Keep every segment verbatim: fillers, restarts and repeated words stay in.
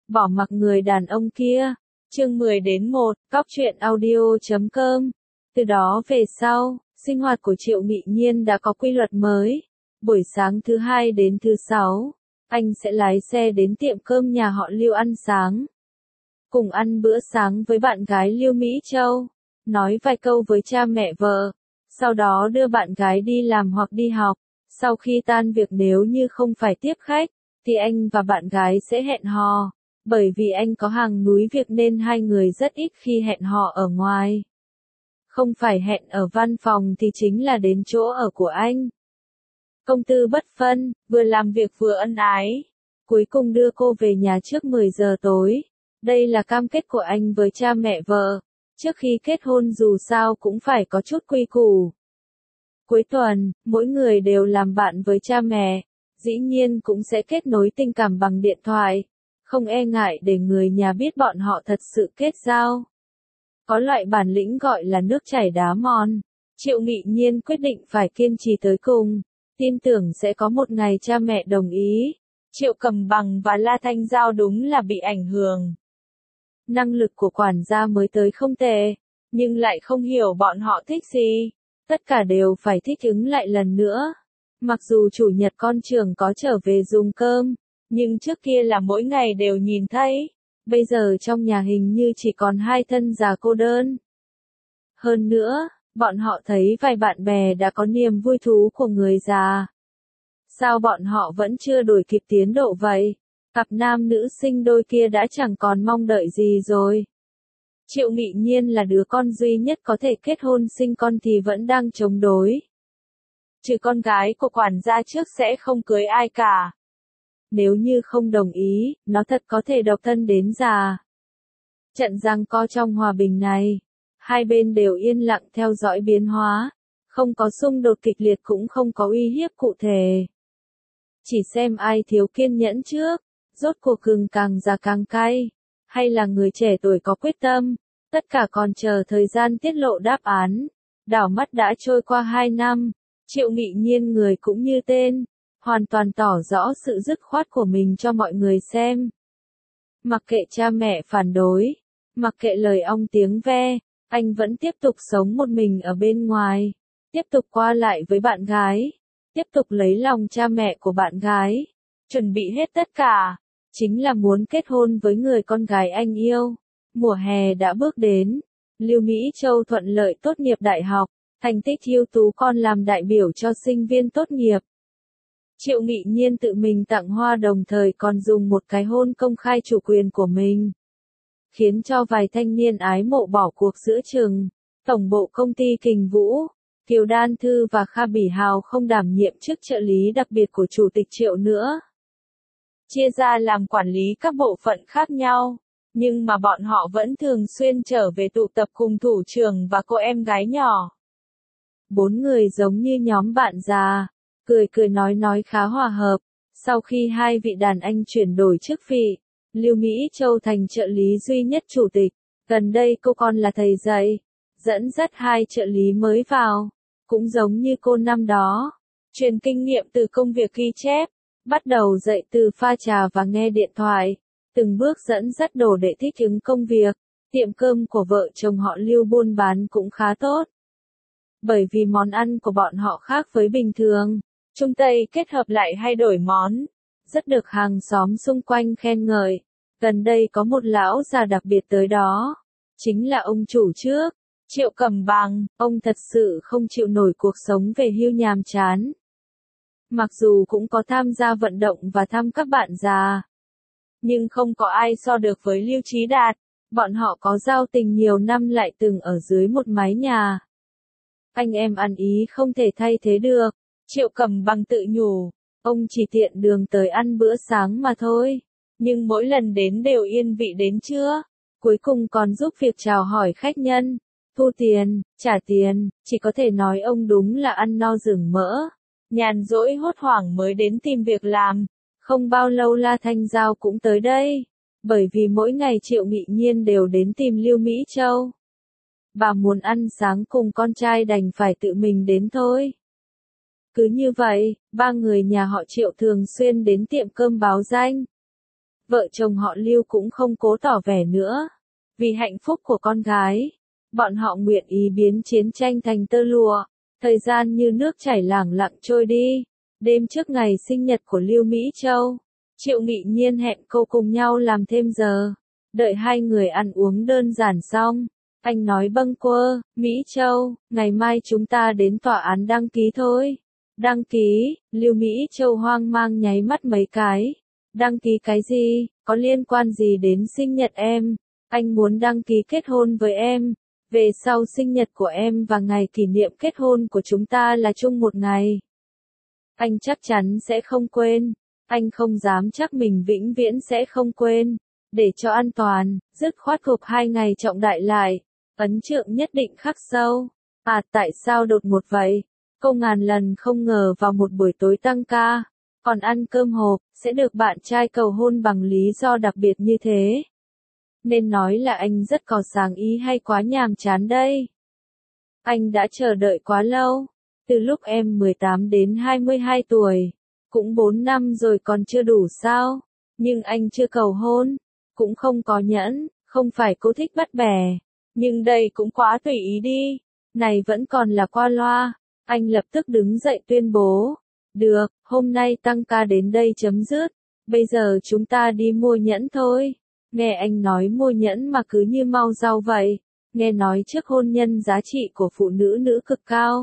bỏ mặc người đàn ông kia. Chương mười đến một, cóc truyện audio chấm com. Từ đó về sau, sinh hoạt của Triệu Nghị Nhiên đã có quy luật mới. Buổi sáng thứ hai đến thứ sáu, anh sẽ lái xe đến tiệm cơm nhà họ Lưu ăn sáng. Cùng ăn bữa sáng với bạn gái Lưu Mỹ Châu, nói vài câu với cha mẹ vợ, sau đó đưa bạn gái đi làm hoặc đi học. Sau khi tan việc nếu như không phải tiếp khách, thì anh và bạn gái sẽ hẹn hò. Bởi vì anh có hàng núi việc nên hai người rất ít khi hẹn hò ở ngoài. Không phải hẹn ở văn phòng thì chính là đến chỗ ở của anh. Công tư bất phân, vừa làm việc vừa ân ái. Cuối cùng đưa cô về nhà trước mười giờ tối. Đây là cam kết của anh với cha mẹ vợ. Trước khi kết hôn dù sao cũng phải có chút quy củ. Cuối tuần, mỗi người đều làm bạn với cha mẹ. Dĩ nhiên cũng sẽ kết nối tình cảm bằng điện thoại. Không e ngại để người nhà biết bọn họ thật sự kết giao. Có loại bản lĩnh gọi là nước chảy đá mòn. Triệu Nghị Nhiên quyết định phải kiên trì tới cùng. Tin tưởng sẽ có một ngày cha mẹ đồng ý. Triệu Cầm Bằng và La Thanh Giao đúng là bị ảnh hưởng. Năng lực của quản gia mới tới không tệ, nhưng lại không hiểu bọn họ thích gì. Tất cả đều phải thích ứng lại lần nữa. Mặc dù chủ nhật con trưởng có trở về dùng cơm, nhưng trước kia là mỗi ngày đều nhìn thấy. Bây giờ trong nhà hình như chỉ còn hai thân già cô đơn. Hơn nữa, bọn họ thấy vài bạn bè đã có niềm vui thú của người già. Sao bọn họ vẫn chưa đuổi kịp tiến độ vậy? Cặp nam nữ sinh đôi kia đã chẳng còn mong đợi gì rồi. Triệu Nghị Nhiên là đứa con duy nhất có thể kết hôn sinh con thì vẫn đang chống đối. Trừ con gái của quản gia trước sẽ không cưới ai cả. Nếu như không đồng ý, nó thật có thể độc thân đến già. Trận giằng co trong hòa bình này, hai bên đều yên lặng theo dõi biến hóa, không có xung đột kịch liệt cũng không có uy hiếp cụ thể. Chỉ xem ai thiếu kiên nhẫn trước, rốt cuộc gừng càng già càng cay, hay là người trẻ tuổi có quyết tâm, tất cả còn chờ thời gian tiết lộ đáp án. Đảo mắt đã trôi qua hai năm, Triệu Nghị Nhiên người cũng như tên. Hoàn toàn tỏ rõ sự dứt khoát của mình cho mọi người xem. Mặc kệ cha mẹ phản đối, mặc kệ lời ong tiếng ve, anh vẫn tiếp tục sống một mình ở bên ngoài, tiếp tục qua lại với bạn gái, tiếp tục lấy lòng cha mẹ của bạn gái, chuẩn bị hết tất cả, chính là muốn kết hôn với người con gái anh yêu. Mùa hè đã bước đến, Lưu Mỹ Châu thuận lợi tốt nghiệp đại học, thành tích ưu tú con làm đại biểu cho sinh viên tốt nghiệp. Triệu Nghị Nhiên tự mình tặng hoa đồng thời còn dùng một cái hôn công khai chủ quyền của mình. Khiến cho vài thanh niên ái mộ bỏ cuộc giữa chừng. Tổng bộ công ty Kình Vũ, Kiều Đan Thư và Kha Bỉ Hào không đảm nhiệm chức trợ lý đặc biệt của Chủ tịch Triệu nữa. Chia ra làm quản lý các bộ phận khác nhau, nhưng mà bọn họ vẫn thường xuyên trở về tụ tập cùng thủ trưởng và cô em gái nhỏ. Bốn người giống như nhóm bạn già. Cười cười nói nói khá hòa hợp. Sau khi hai vị đàn anh chuyển đổi chức vị, Lưu Mỹ Châu thành trợ lý duy nhất chủ tịch. Gần đây cô còn là thầy dạy, dẫn dắt hai trợ lý mới vào. Cũng giống như cô năm đó, truyền kinh nghiệm từ công việc ghi chép, bắt đầu dạy từ pha trà và nghe điện thoại, từng bước dẫn dắt đồ để thích ứng công việc. Tiệm cơm của vợ chồng họ Lưu buôn bán cũng khá tốt. Bởi vì món ăn của bọn họ khác với bình thường. Trung Tây kết hợp lại hay đổi món, rất được hàng xóm xung quanh khen ngợi. Gần đây có một lão già đặc biệt tới đó, chính là ông chủ trước, Triệu Cầm Bằng. Ông thật sự không chịu nổi cuộc sống về hưu nhàm chán. Mặc dù cũng có tham gia vận động và thăm các bạn già, nhưng không có ai so được với Lưu Chí Đạt. Bọn họ có giao tình nhiều năm lại từng ở dưới một mái nhà. Anh em ăn ý không thể thay thế được. Triệu Cầm Bằng tự nhủ, ông chỉ tiện đường tới ăn bữa sáng mà thôi, nhưng mỗi lần đến đều yên vị đến trưa, cuối cùng còn giúp việc chào hỏi khách nhân, thu tiền, trả tiền, chỉ có thể nói ông đúng là ăn no rừng mỡ, nhàn rỗi hốt hoảng mới đến tìm việc làm. Không bao lâu La Thanh Giao cũng tới đây, bởi vì mỗi ngày Triệu Nghị Nhiên đều đến tìm Lưu Mỹ Châu. Bà muốn ăn sáng cùng con trai đành phải tự mình đến thôi. Cứ như vậy, ba người nhà họ Triệu thường xuyên đến tiệm cơm báo danh. Vợ chồng họ Lưu cũng không cố tỏ vẻ nữa. Vì hạnh phúc của con gái, bọn họ nguyện ý biến chiến tranh thành tơ lụa. Thời gian như nước chảy lẳng lặng trôi đi. Đêm trước ngày sinh nhật của Lưu Mỹ Châu, Triệu Nghị Nhiên hẹn cô cùng nhau làm thêm giờ. Đợi hai người ăn uống đơn giản xong, anh nói bâng quơ, Mỹ Châu, ngày mai chúng ta đến tòa án đăng ký thôi. Đăng ký, Lưu Mỹ Châu hoang mang nháy mắt mấy cái. Đăng ký cái gì, có liên quan gì đến sinh nhật em? Anh muốn đăng ký kết hôn với em. Về sau sinh nhật của em và ngày kỷ niệm kết hôn của chúng ta là chung một ngày. Anh chắc chắn sẽ không quên. Anh không dám chắc mình vĩnh viễn sẽ không quên. Để cho an toàn, dứt khoát gộp hai ngày trọng đại lại. Ấn trượng nhất định khắc sâu. À tại sao đột ngột vậy? Cô ngàn lần không ngờ vào một buổi tối tăng ca, còn ăn cơm hộp, sẽ được bạn trai cầu hôn bằng lý do đặc biệt như thế. Nên nói là anh rất có sáng ý hay quá nhàm chán đây? Anh đã chờ đợi quá lâu, từ lúc em mười tám đến hai mươi hai tuổi, cũng bốn năm rồi còn chưa đủ sao? Nhưng anh chưa cầu hôn, cũng không có nhẫn, không phải cô thích bắt bẻ, nhưng đây cũng quá tùy ý đi, này vẫn còn là qua loa. Anh lập tức đứng dậy tuyên bố, được, hôm nay tăng ca đến đây chấm dứt, bây giờ chúng ta đi mua nhẫn thôi. Nghe anh nói mua nhẫn mà cứ như mau rau vậy, nghe nói trước hôn nhân giá trị của phụ nữ nữ cực cao.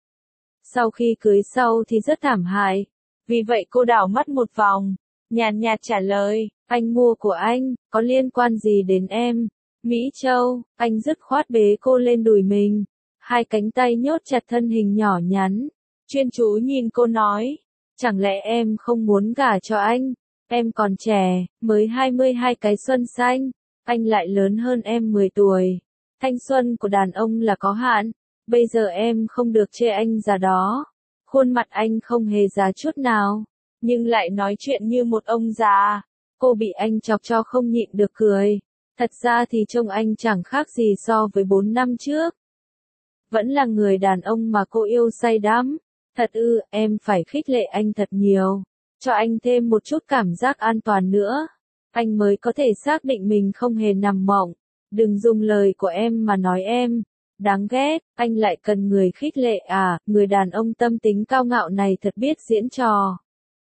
Sau khi cưới sau thì rất thảm hại, vì vậy cô đảo mắt một vòng, nhàn nhạt trả lời, anh mua của anh, có liên quan gì đến em? Mỹ Châu, anh dứt khoát bế cô lên đùi mình. Hai cánh tay nhốt chặt thân hình nhỏ nhắn, chuyên chú nhìn cô nói, chẳng lẽ em không muốn gả cho anh, em còn trẻ, mới hai mươi hai cái xuân xanh, anh lại lớn hơn em mười tuổi, thanh xuân của đàn ông là có hạn, bây giờ em không được chê anh già đó. Khuôn mặt anh không hề già chút nào, nhưng lại nói chuyện như một ông già, cô bị anh chọc cho không nhịn được cười, thật ra thì trông anh chẳng khác gì so với bốn năm trước. Vẫn là người đàn ông mà cô yêu say đắm. Thật ư, em phải khích lệ anh thật nhiều. Cho anh thêm một chút cảm giác an toàn nữa. Anh mới có thể xác định mình không hề nằm mộng. Đừng dùng lời của em mà nói em. Đáng ghét, anh lại cần người khích lệ à, người đàn ông tâm tính cao ngạo này thật biết diễn trò.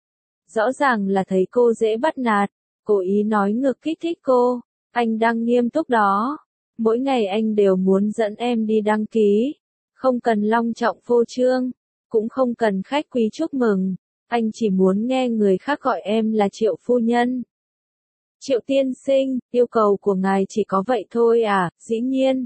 Rõ ràng là thấy cô dễ bắt nạt, cố ý nói ngược kích thích cô. Anh đang nghiêm túc đó. Mỗi ngày anh đều muốn dẫn em đi đăng ký. Không cần long trọng phô trương, cũng không cần khách quý chúc mừng. Anh chỉ muốn nghe người khác gọi em là Triệu phu nhân. Triệu tiên sinh, yêu cầu của ngài chỉ có vậy thôi à, dĩ nhiên.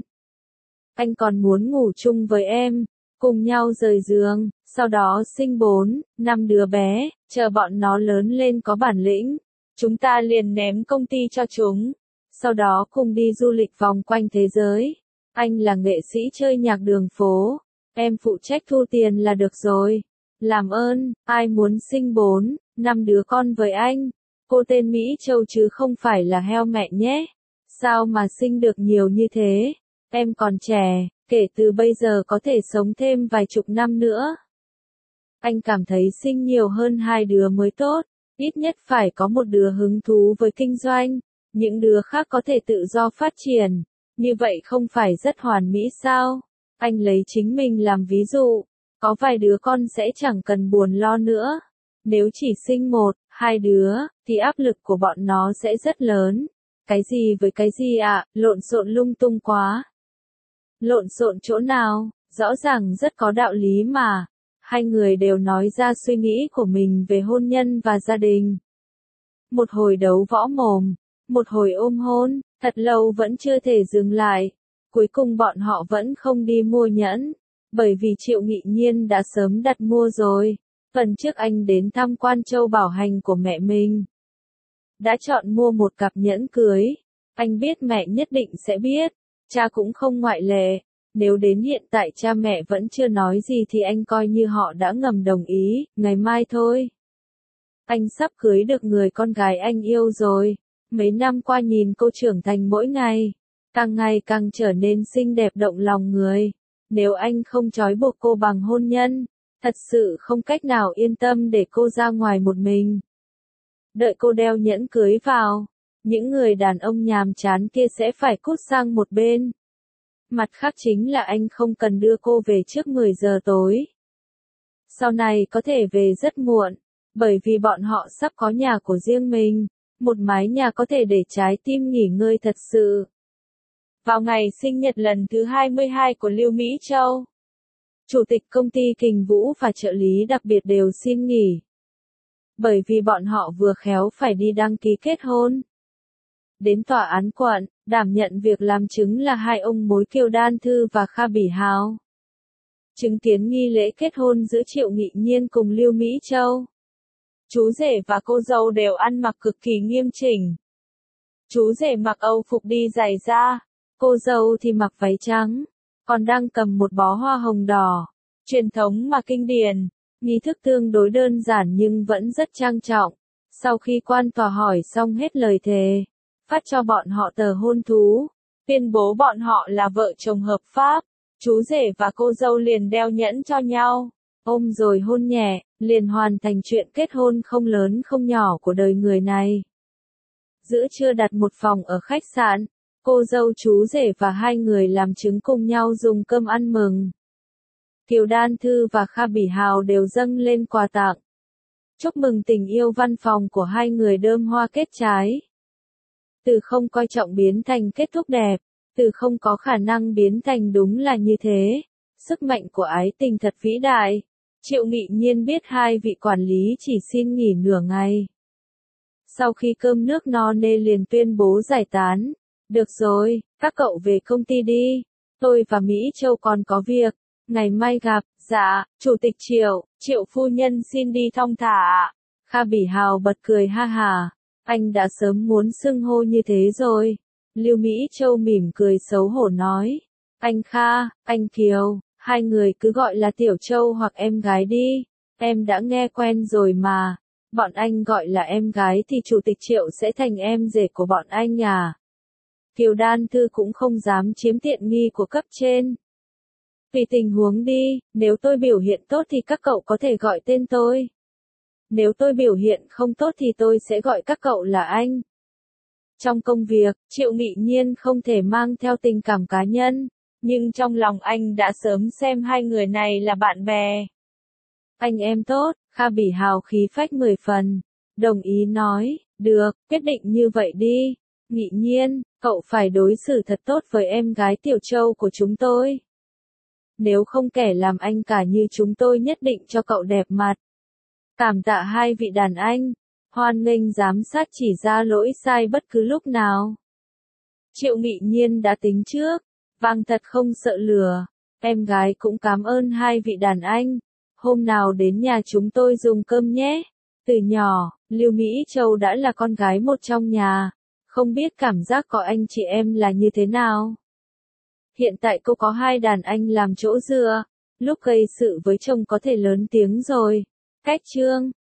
Anh còn muốn ngủ chung với em, cùng nhau rời giường, sau đó sinh bốn, năm đứa bé, chờ bọn nó lớn lên có bản lĩnh. Chúng ta liền ném công ty cho chúng. Sau đó cùng đi du lịch vòng quanh thế giới. Anh là nghệ sĩ chơi nhạc đường phố. Em phụ trách thu tiền là được rồi. Làm ơn, ai muốn sinh bốn, năm đứa con với anh? Cô tên Mỹ Châu chứ không phải là heo mẹ nhé. Sao mà sinh được nhiều như thế? Em còn trẻ, kể từ bây giờ có thể sống thêm vài chục năm nữa. Anh cảm thấy sinh nhiều hơn hai đứa mới tốt. Ít nhất phải có một đứa hứng thú với kinh doanh. Những đứa khác có thể tự do phát triển. Như vậy không phải rất hoàn mỹ sao? Anh lấy chính mình làm ví dụ. Có vài đứa con sẽ chẳng cần buồn lo nữa. Nếu chỉ sinh một, hai đứa, thì áp lực của bọn nó sẽ rất lớn. Cái gì với cái gì ạ, à? Lộn xộn lung tung quá. Lộn xộn chỗ nào, rõ ràng rất có đạo lý mà. Hai người đều nói ra suy nghĩ của mình về hôn nhân và gia đình. Một hồi đấu võ mồm, một hồi ôm hôn, thật lâu vẫn chưa thể dừng lại. Cuối cùng bọn họ vẫn không đi mua nhẫn, bởi vì Triệu Nghị Nhiên đã sớm đặt mua rồi. Tuần trước anh đến thăm quan châu bảo hành của mẹ mình. Đã chọn mua một cặp nhẫn cưới. Anh biết mẹ nhất định sẽ biết, cha cũng không ngoại lệ. Nếu đến hiện tại cha mẹ vẫn chưa nói gì thì anh coi như họ đã ngầm đồng ý, ngày mai thôi. Anh sắp cưới được người con gái anh yêu rồi. Mấy năm qua nhìn cô trưởng thành mỗi ngày, càng ngày càng trở nên xinh đẹp động lòng người. Nếu anh không trói buộc cô bằng hôn nhân, thật sự không cách nào yên tâm để cô ra ngoài một mình. Đợi cô đeo nhẫn cưới vào, những người đàn ông nhàm chán kia sẽ phải cút sang một bên. Mặt khác chính là anh không cần đưa cô về trước mười giờ tối. Sau này có thể về rất muộn, bởi vì bọn họ sắp có nhà của riêng mình, một mái nhà có thể để trái tim nghỉ ngơi thật sự. Vào ngày sinh nhật lần thứ hai mươi hai của Lưu Mỹ Châu, Chủ tịch công ty Kình Vũ và trợ lý đặc biệt đều xin nghỉ. Bởi vì bọn họ vừa khéo phải đi đăng ký kết hôn. Đến tòa án quận, đảm nhận việc làm chứng là hai ông mối Kiều Đan Thư và Kha Bỉ Hào. Chứng kiến nghi lễ kết hôn giữa Triệu Nghị Nhiên cùng Lưu Mỹ Châu. Chú rể và cô dâu đều ăn mặc cực kỳ nghiêm chỉnh. Chú rể mặc Âu phục đi giày da, cô dâu thì mặc váy trắng, còn đang cầm một bó hoa hồng đỏ, truyền thống mà kinh điển, nghi thức tương đối đơn giản nhưng vẫn rất trang trọng. Sau khi quan tòa hỏi xong hết lời thề, phát cho bọn họ tờ hôn thú, tuyên bố bọn họ là vợ chồng hợp pháp, chú rể và cô dâu liền đeo nhẫn cho nhau, ôm rồi hôn nhẹ, liền hoàn thành chuyện kết hôn không lớn không nhỏ của đời người này. Giữa trưa đặt một phòng ở khách sạn, cô dâu chú rể và hai người làm chứng cùng nhau dùng cơm ăn mừng. Kiều Đan Thư và Kha Bỉ Hào đều dâng lên quà tặng. Chúc mừng tình yêu văn phòng của hai người đơm hoa kết trái. Từ không coi trọng biến thành kết thúc đẹp, từ không có khả năng biến thành đúng là như thế. Sức mạnh của ái tình thật vĩ đại. Triệu Nghị Nhiên biết hai vị quản lý chỉ xin nghỉ nửa ngày. Sau khi cơm nước no nê liền tuyên bố giải tán. Được rồi, các cậu về công ty đi. Tôi và Mỹ Châu còn có việc. Ngày mai gặp. Dạ, Chủ tịch Triệu, Triệu phu nhân xin đi thong thả. Kha Bỉ Hào bật cười ha hà. Anh đã sớm muốn xưng hô như thế rồi. Lưu Mỹ Châu mỉm cười xấu hổ nói. Anh Kha, anh Kiều, hai người cứ gọi là Tiểu Châu hoặc em gái đi. Em đã nghe quen rồi mà. Bọn anh gọi là em gái thì Chủ tịch Triệu sẽ thành em rể của bọn anh à. Kiều Đan Thư cũng không dám chiếm tiện nghi của cấp trên. Tùy tình huống đi, nếu tôi biểu hiện tốt thì các cậu có thể gọi tên tôi. Nếu tôi biểu hiện không tốt thì tôi sẽ gọi các cậu là anh. Trong công việc, Triệu Nghị Nhiên không thể mang theo tình cảm cá nhân, nhưng trong lòng anh đã sớm xem hai người này là bạn bè. Anh em tốt, Kha Bỉ Hào khí phách mười phần, đồng ý nói, được, quyết định như vậy đi. Nghị Nhiên, cậu phải đối xử thật tốt với em gái Tiểu Châu của chúng tôi. Nếu không kẻ làm anh cả như chúng tôi nhất định cho cậu đẹp mặt. Cảm tạ hai vị đàn anh, hoan nghênh giám sát chỉ ra lỗi sai bất cứ lúc nào. Triệu Nghị Nhiên đã tính trước, vàng thật không sợ lừa, em gái cũng cảm ơn hai vị đàn anh, hôm nào đến nhà chúng tôi dùng cơm nhé. Từ nhỏ, Lưu Mỹ Châu đã là con gái một trong nhà, không biết cảm giác có anh chị em là như thế nào. Hiện tại cô có hai đàn anh làm chỗ dựa, lúc gây sự với chồng có thể lớn tiếng rồi. Cách chương